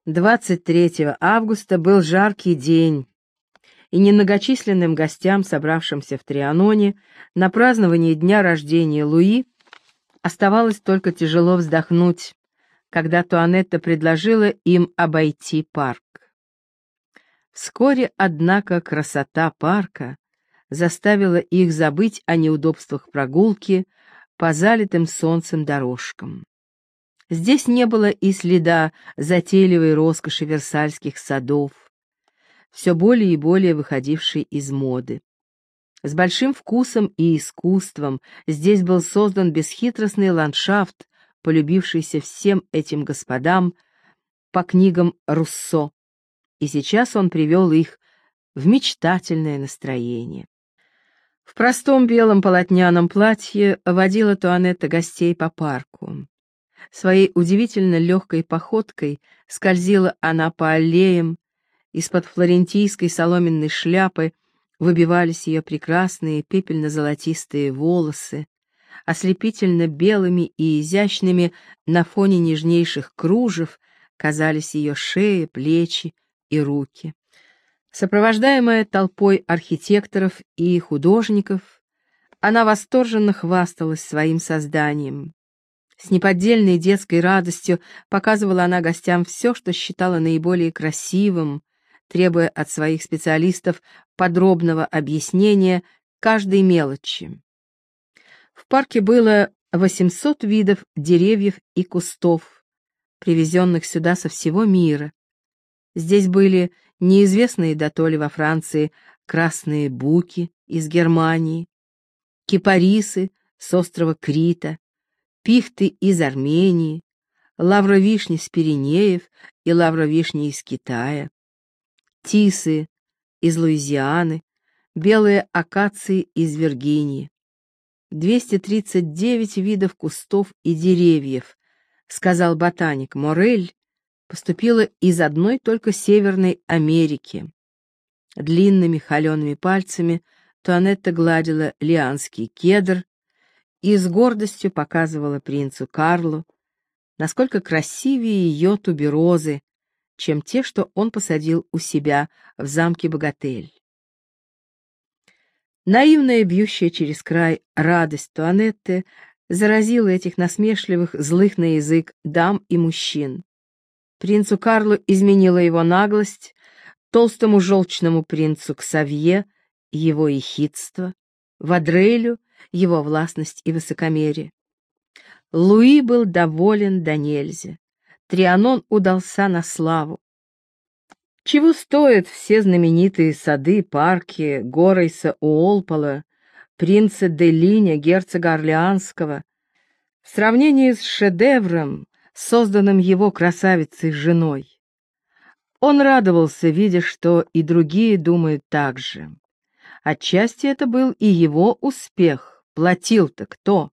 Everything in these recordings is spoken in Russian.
23 августа был жаркий день, и немногочисленным гостям, собравшимся в Трианоне на празднование дня рождения Луи, оставалось только тяжело вздохнуть, когда Туанетта предложила им обойти парк. Вскоре, однако, красота парка заставила их забыть о неудобствах прогулки по залитым солнцем дорожкам. Здесь не было и следа затейливой роскоши версальских садов, все более и более выходившей из моды. С большим вкусом и искусством здесь был создан бесхитростный ландшафт, полюбившийся всем этим господам по книгам Руссо, и сейчас он привел их в мечтательное настроение. В простом белом полотняном платье водила Туанетта гостей по парку. Своей удивительно легкой походкой скользила она по аллеям, из-под флорентийской соломенной шляпы выбивались ее прекрасные пепельно-золотистые волосы, ослепительно белыми и изящными на фоне нежнейших кружев казались ее шея, плечи и руки. Сопровождаемая толпой архитекторов и художников, она восторженно хвасталась своим созданием. С неподдельной детской радостью показывала она гостям все, что считала наиболее красивым, требуя от своих специалистов подробного объяснения каждой мелочи. В парке было 800 видов деревьев и кустов, привезенных сюда со всего мира. Здесь были неизвестные дотоле во Франции красные буки из Германии, кипарисы с острова Крита, пихты из Армении, лавровишни с Пиренеев и лавровишни из Китая, тисы из Луизианы, белые акации из Виргинии. 239 видов кустов и деревьев, сказал ботаник Морель, поступило из одной только Северной Америки. Длинными холеными пальцами Туанетта гладила лианский кедр и с гордостью показывала принцу Карлу, насколько красивее ее туберозы, чем те, что он посадил у себя в замке Богатель. Наивная, бьющая через край радость Туанетты заразила этих насмешливых, злых на язык дам и мужчин. Принцу Карлу изменила его наглость, толстому желчному принцу Ксавье его ехидство, Вадрелю его властность и высокомерие. Луи был доволен до нельзя. Трианон удался на славу. Чего стоят все знаменитые сады, парки Горейса Уолпола, принца де Линя, герцога Орлеанского, в сравнении с шедевром, созданным его красавицей-женой? Он радовался, видя, что и другие думают так же. Отчасти это был и его успех. Платил-то кто?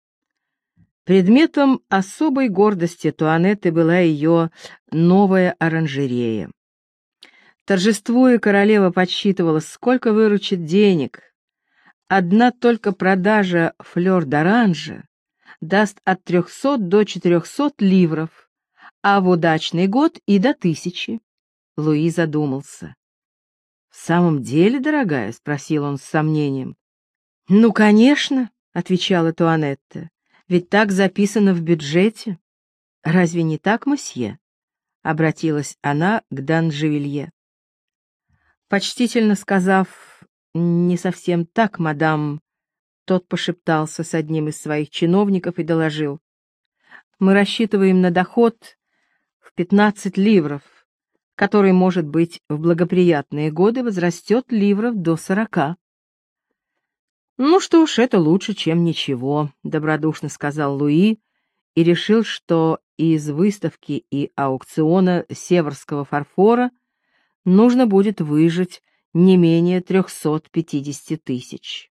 Предметом особой гордости Туанетты была ее новая оранжерея. Торжествуя, королева подсчитывала, сколько выручит денег. Одна только продажа флёр-д'оранжа даст от 300 до 400 ливров, а в удачный год и до 1000. Луи задумался. «В самом деле, дорогая?» — спросил он с сомнением. «Ну, конечно», — отвечала Туанетта, — «ведь так записано в бюджете». «Разве не так, мосье?» — обратилась она к Данжевилье. Почтительно сказав «не совсем так, мадам», тот пошептался с одним из своих чиновников и доложил: «Мы рассчитываем на доход в 15 ливров, который, может быть, в благоприятные годы возрастет ливров до 40. «Ну что ж, это лучше, чем ничего», — добродушно сказал Луи и решил, что из выставки и аукциона северского фарфора нужно будет выжать не менее 350 тысяч.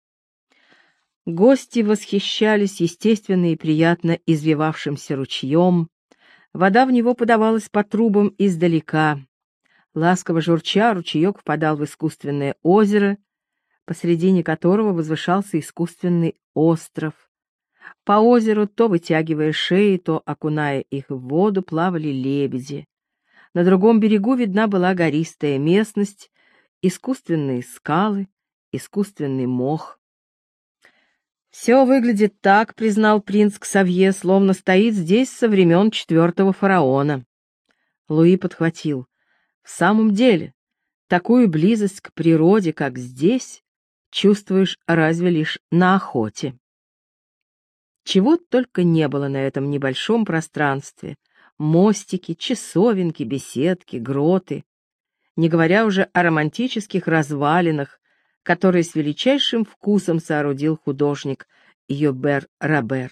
Гости восхищались естественно и приятно извивавшимся ручьем, вода в него подавалась по трубам издалека. Ласково журча, ручеек впадал в искусственное озеро, посредине которого возвышался искусственный остров. По озеру, то вытягивая шеи, то окуная их в воду, плавали лебеди. На другом берегу видна была гористая местность, искусственные скалы, искусственный мох. «Все выглядит так», — признал принц Ксавье, «словно стоит здесь со времен четвертого фараона». Луи подхватил. «В самом деле, такую близость к природе, как здесь, чувствуешь разве лишь на охоте». Чего только не было на этом небольшом пространстве: мостики, часовенки, беседки, гроты, не говоря уже о романтических развалинах, которые с величайшим вкусом соорудил художник Йобер Робер.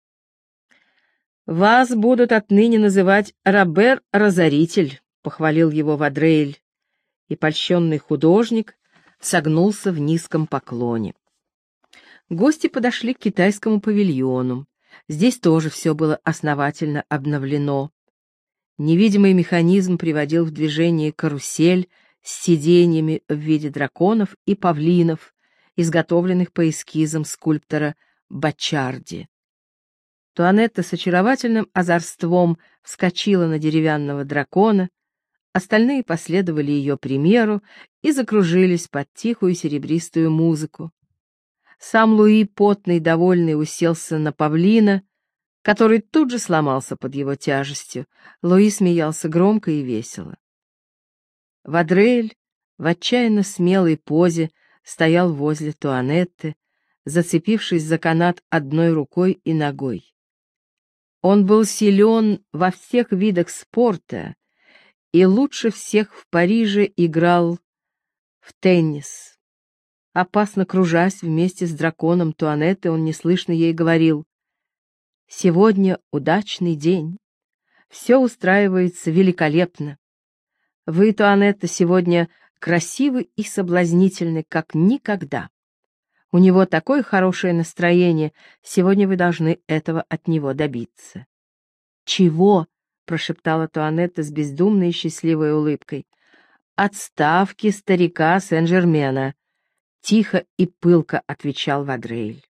«Вас будут отныне называть Робер-разоритель», — похвалил его Вадрейль, и польщенный художник согнулся в низком поклоне. Гости подошли к китайскому павильону. Здесь тоже все было основательно обновлено. Невидимый механизм приводил в движение карусель с сиденьями в виде драконов и павлинов, изготовленных по эскизам скульптора Баччарди. Туанетта с очаровательным озорством вскочила на деревянного дракона, остальные последовали ее примеру и закружились под тихую серебристую музыку. Сам Луи, потный, довольный, уселся на павлина, который тут же сломался под его тяжестью. Луи смеялся громко и весело. Вадрейль в отчаянно смелой позе стоял возле Туанетты, зацепившись за канат одной рукой и ногой. Он был силен во всех видах спорта и лучше всех в Париже играл в теннис. Опасно кружась вместе с драконом Туанетты, он неслышно ей говорил: «Сегодня удачный день. Все устраивается великолепно. Вы, Туанетта, сегодня красивы и соблазнительны, как никогда. У него такое хорошее настроение, сегодня вы должны этого от него добиться». «Чего?» — прошептала Туанетта с бездумной и счастливой улыбкой. «Отставки старика Сен-Жермена», — тихо и пылко отвечал Вадрейль.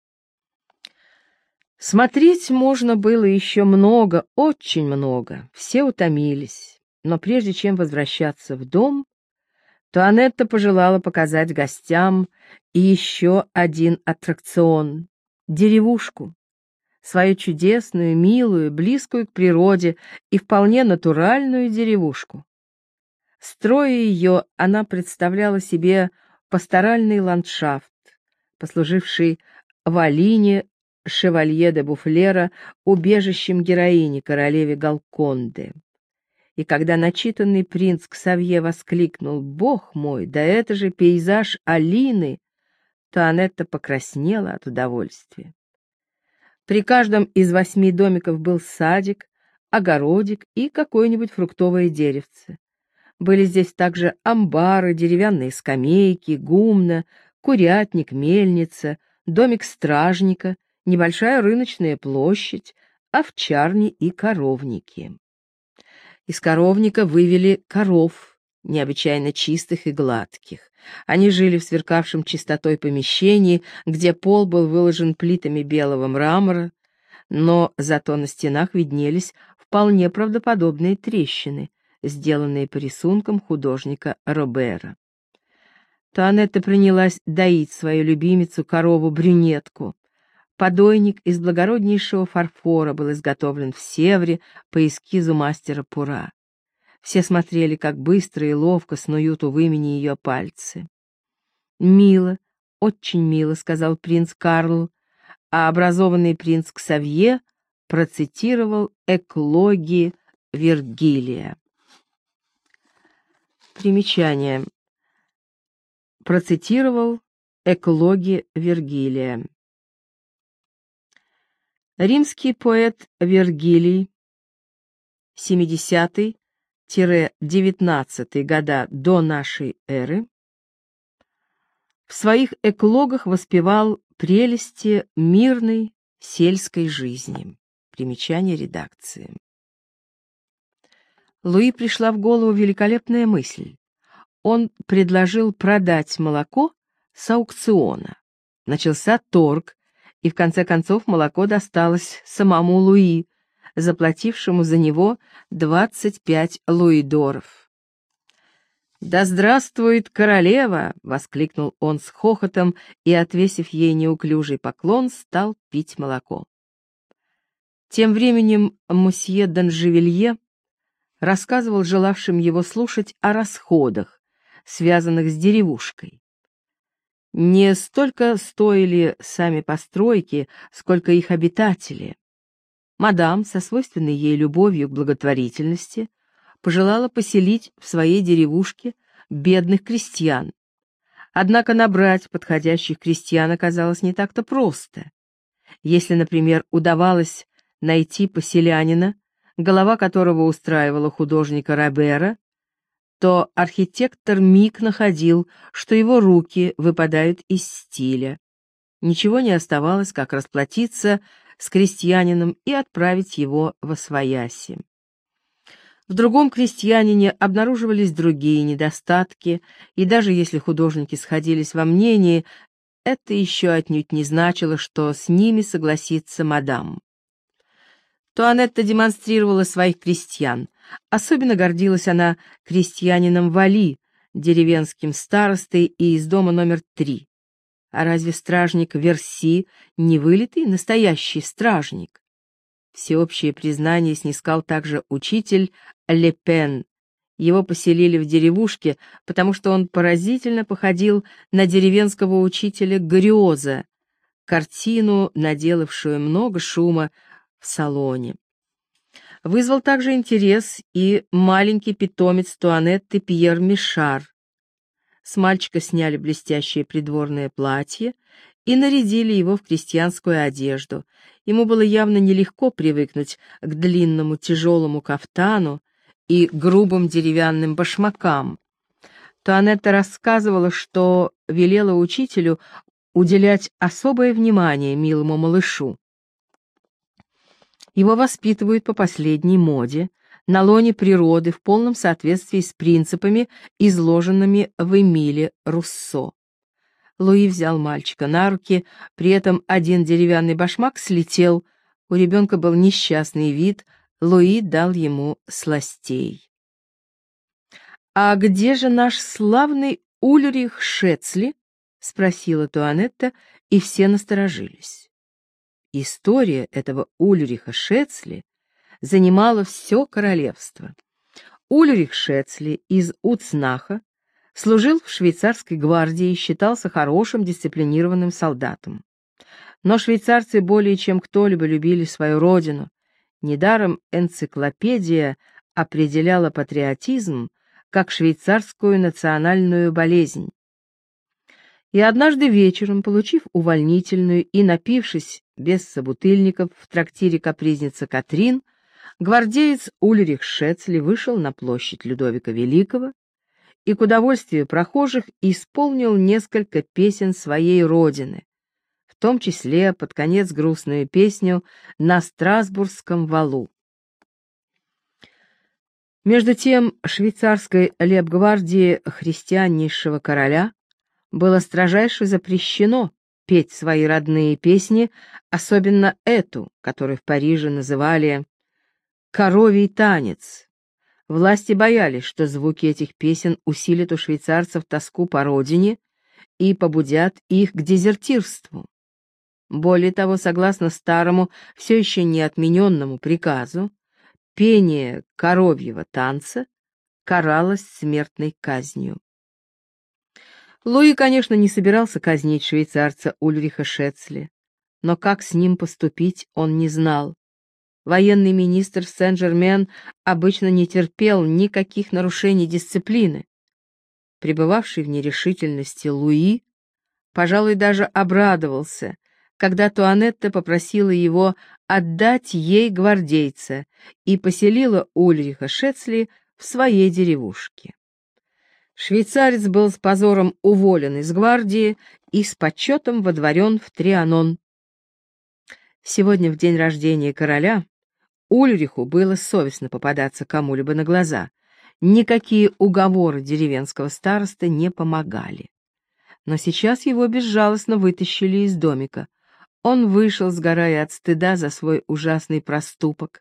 Смотреть можно было еще много, очень много. Все утомились. Но прежде чем возвращаться в дом, Туанетта пожелала показать гостям еще один аттракцион — деревушку, свою чудесную, милую, близкую к природе и вполне натуральную деревушку. Строя ее, она представляла себе пасторальный ландшафт, послуживший Валине Шевалье де Буфлера убежищем героини, королеве Галконде. И когда начитанный принц Ксавье воскликнул: «Бог мой, да это же пейзаж Алины!», то Анетта покраснела от удовольствия. При каждом из 8 домиков был садик, огородик и какое-нибудь фруктовое деревце. Были здесь также амбары, деревянные скамейки, гумна, курятник, мельница, домик стражника, небольшая рыночная площадь, овчарни и коровники. Из коровника вывели коров, необычайно чистых и гладких. Они жили в сверкавшем чистотой помещении, где пол был выложен плитами белого мрамора, но зато на стенах виднелись вполне правдоподобные трещины, сделанные по рисункам художника Робера. Туанетта принялась доить свою любимицу, корову-брюнетку. Подойник из благороднейшего фарфора был изготовлен в Севре по эскизу мастера Пура. Все смотрели, как быстро и ловко снуют у вымени ее пальцы. «Мило, очень мило», — сказал принц Карл, а образованный принц Ксавье процитировал эклоги Вергилия. Примечание. Процитировал эклоги Вергилия. Римский поэт Вергилий, 70-19 года до нашей эры, в своих эклогах воспевал прелести мирной сельской жизни. Примечание редакции. Луи пришла в голову великолепная мысль. Он предложил продать молоко с аукциона. Начался торг, и в конце концов молоко досталось самому Луи заплатившему за него 25 луидоров. «Да здравствует королева!» — воскликнул он с хохотом и, отвесив ей неуклюжий поклон, стал пить молоко. Тем временем мосье Данжевилье рассказывал желавшим его слушать о расходах, связанных с деревушкой. Не столько стоили сами постройки, сколько их обитатели. Мадам, со свойственной ей любовью к благотворительности, пожелала поселить в своей деревушке бедных крестьян. Однако набрать подходящих крестьян оказалось не так-то просто. Если, например, удавалось найти поселянина, голова которого устраивала художника Робера, то архитектор миг находил, что его руки выпадают из стиля. Ничего не оставалось, как расплатиться с крестьянином и отправить его восвояси. В другом крестьянине обнаруживались другие недостатки, и даже если художники сходились во мнении, это еще отнюдь не значило, что с ними согласится мадам. Туанетта демонстрировала своих крестьян. Особенно гордилась она крестьянином Вали, деревенским старостой и из дома номер 3. А разве стражник Верси не вылитый настоящий стражник? Всеобщее признание снискал также учитель Лепен. Его поселили в деревушке, потому что он поразительно походил на деревенского учителя Грёза, картину, наделавшую много шума в салоне. Вызвал также интерес и маленький питомец Туанетты Пьер Мишар. С мальчика сняли блестящее придворное платье и нарядили его в крестьянскую одежду. Ему было явно нелегко привыкнуть к длинному тяжелому кафтану и грубым деревянным башмакам. Туанетта рассказывала, что велела учителю уделять особое внимание милому малышу. Его воспитывают по последней моде, на лоне природы, в полном соответствии с принципами, изложенными в Эмиле Руссо. Луи взял мальчика на руки, при этом один деревянный башмак слетел, у ребенка был несчастный вид, Луи дал ему сластей. «А где же наш славный Ульрих Шецли?» — спросила Туанетта, и все насторожились. История этого Ульриха Шецли занимала все королевство. Ульрих Шецли из Уцнаха служил в швейцарской гвардии и считался хорошим дисциплинированным солдатом. Но швейцарцы более чем кто-либо любили свою родину. Недаром энциклопедия определяла патриотизм как швейцарскую национальную болезнь. И однажды вечером, получив увольнительную и напившись без собутыльников в трактире капризница Катрин, гвардеец Ульрих Шецли вышел на площадь Людовика Великого и к удовольствию прохожих исполнил несколько песен своей родины, в том числе под конец грустную песню «На Страсбургском валу». Между тем швейцарской лейб-гвардии христианнейшего короля было строжайше запрещено петь свои родные песни, особенно эту, которую в Париже называли «Коровий танец». Власти боялись, что звуки этих песен усилят у швейцарцев тоску по родине и побудят их к дезертирству. Более того, согласно старому, все еще не отмененному приказу, пение коровьего танца каралось смертной казнью. Луи, конечно, не собирался казнить швейцарца Ульриха Шецли, но как с ним поступить, он не знал. Военный министр Сен-Жермен обычно не терпел никаких нарушений дисциплины. Пребывавший в нерешительности Луи, пожалуй, даже обрадовался, когда Туанетта попросила его отдать ей гвардейца и поселила Ульриха Шецли в своей деревушке. Швейцарец был с позором уволен из гвардии и с почетом водворен в Трианон. Сегодня, в день рождения короля, Ульриху было совестно попадаться кому-либо на глаза. Никакие уговоры деревенского старосты не помогали. Но сейчас его безжалостно вытащили из домика. Он вышел, сгорая от стыда за свой ужасный проступок,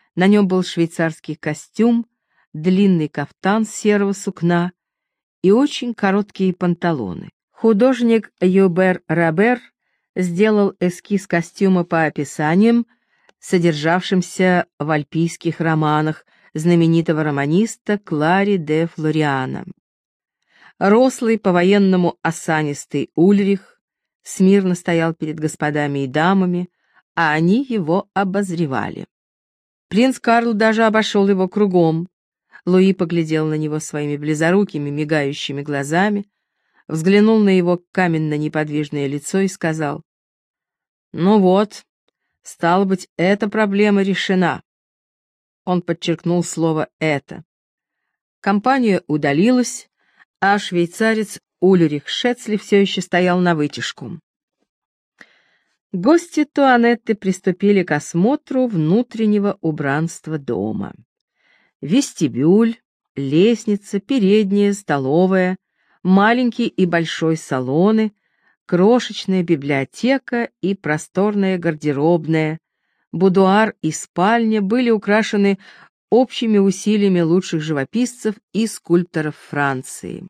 На нем был швейцарский костюм, длинный кафтан серого сукна и очень короткие панталоны. Художник Юбер Робер сделал эскиз костюма по описаниям, содержавшимся в альпийских романах знаменитого романиста Клари де Флориана. Рослый, по-военному осанистый Ульрих смирно стоял перед господами и дамами, а они его обозревали. Принц Карл даже обошел его кругом. Луи поглядел на него своими близорукими, мигающими глазами, взглянул на его каменно-неподвижное лицо и сказал: «Ну вот, стало быть, эта проблема решена». Он подчеркнул слово «это». Компания удалилась, а швейцарец Ульрих Шецли все еще стоял навытяжку. Гости Туанетты приступили к осмотру внутреннего убранства дома. Вестибюль, лестница, передняя, столовая, маленький и большой салоны, крошечная библиотека и просторная гардеробная, будуар и спальня были украшены общими усилиями лучших живописцев и скульпторов Франции.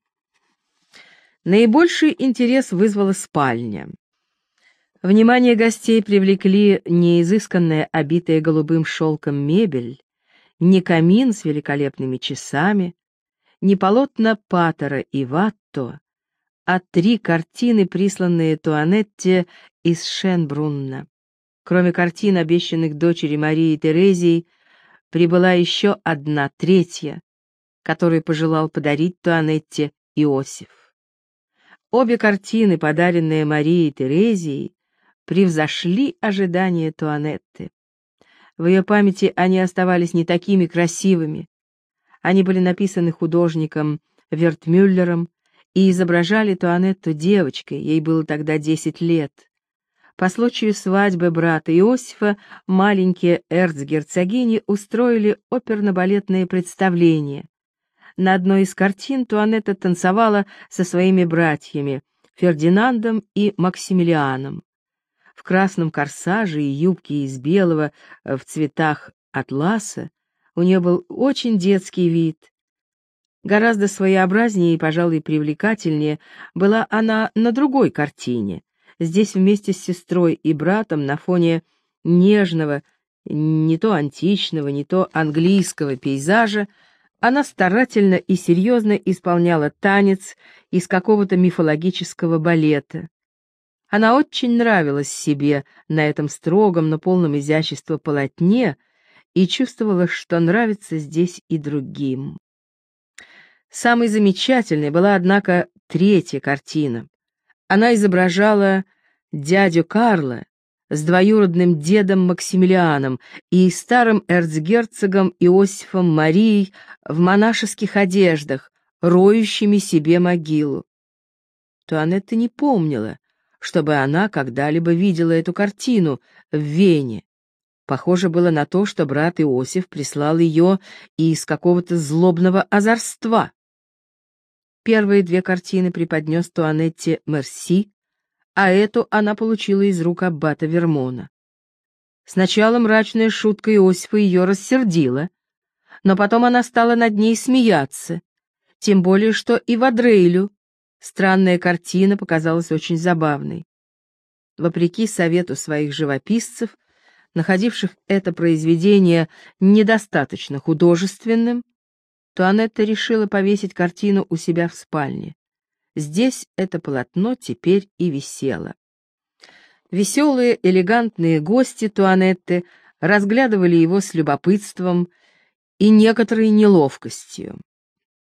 Наибольший интерес вызвала спальня. Внимание гостей привлекли не изысканная, обитая голубым шелком мебель, не камин с великолепными часами, не полотна Паттера и Ватто, а 3 картины, присланные Туанетте из Шенбрунна. Кроме картин, обещанных дочери Марии Терезии, прибыла еще одна, третья, которую пожелал подарить Туанетте Иосиф. Обе картины, подаренные Марией Терезией, превзошли ожидания Туанетты. В ее памяти они оставались не такими красивыми. Они были написаны художником Вертмюллером и изображали Туанетту девочкой, ей было тогда 10 лет. По случаю свадьбы брата Иосифа маленькие эрцгерцогини устроили оперно-балетное представление. На одной из картин Туанетта танцевала со своими братьями Фердинандом и Максимилианом. В красном корсаже и юбке из белого в цветах атласа у нее был очень детский вид. Гораздо своеобразнее и, пожалуй, привлекательнее была она на другой картине. Здесь вместе с сестрой и братом на фоне нежного, не то античного, не то английского пейзажа она старательно и серьезно исполняла танец из какого-то мифологического балета. Она очень нравилась себе на этом строгом, но полном изящества полотне и чувствовала, что нравится здесь и другим. Самой замечательной была, однако, третья картина. Она изображала дядю Карла с двоюродным дедом Максимилианом и старым эрцгерцогом Иосифом Марией в монашеских одеждах, роющими себе могилу. Туанетта не помнила, чтобы она когда-либо видела эту картину в Вене. Похоже было на то, что брат Иосиф прислал ее из какого-то злобного озорства. Первые 2 картины преподнес Туанетте Мерси, а эту она получила из рук аббата Вермона. Сначала мрачная шутка Иосифа ее рассердила, но потом она стала над ней смеяться, тем более что и Вадрейлю странная картина показалась очень забавной. Вопреки совету своих живописцев, находивших это произведение недостаточно художественным, Туанетта решила повесить картину у себя в спальне. Здесь это полотно теперь и висело. Веселые, элегантные гости Туанетты разглядывали его с любопытством и некоторой неловкостью.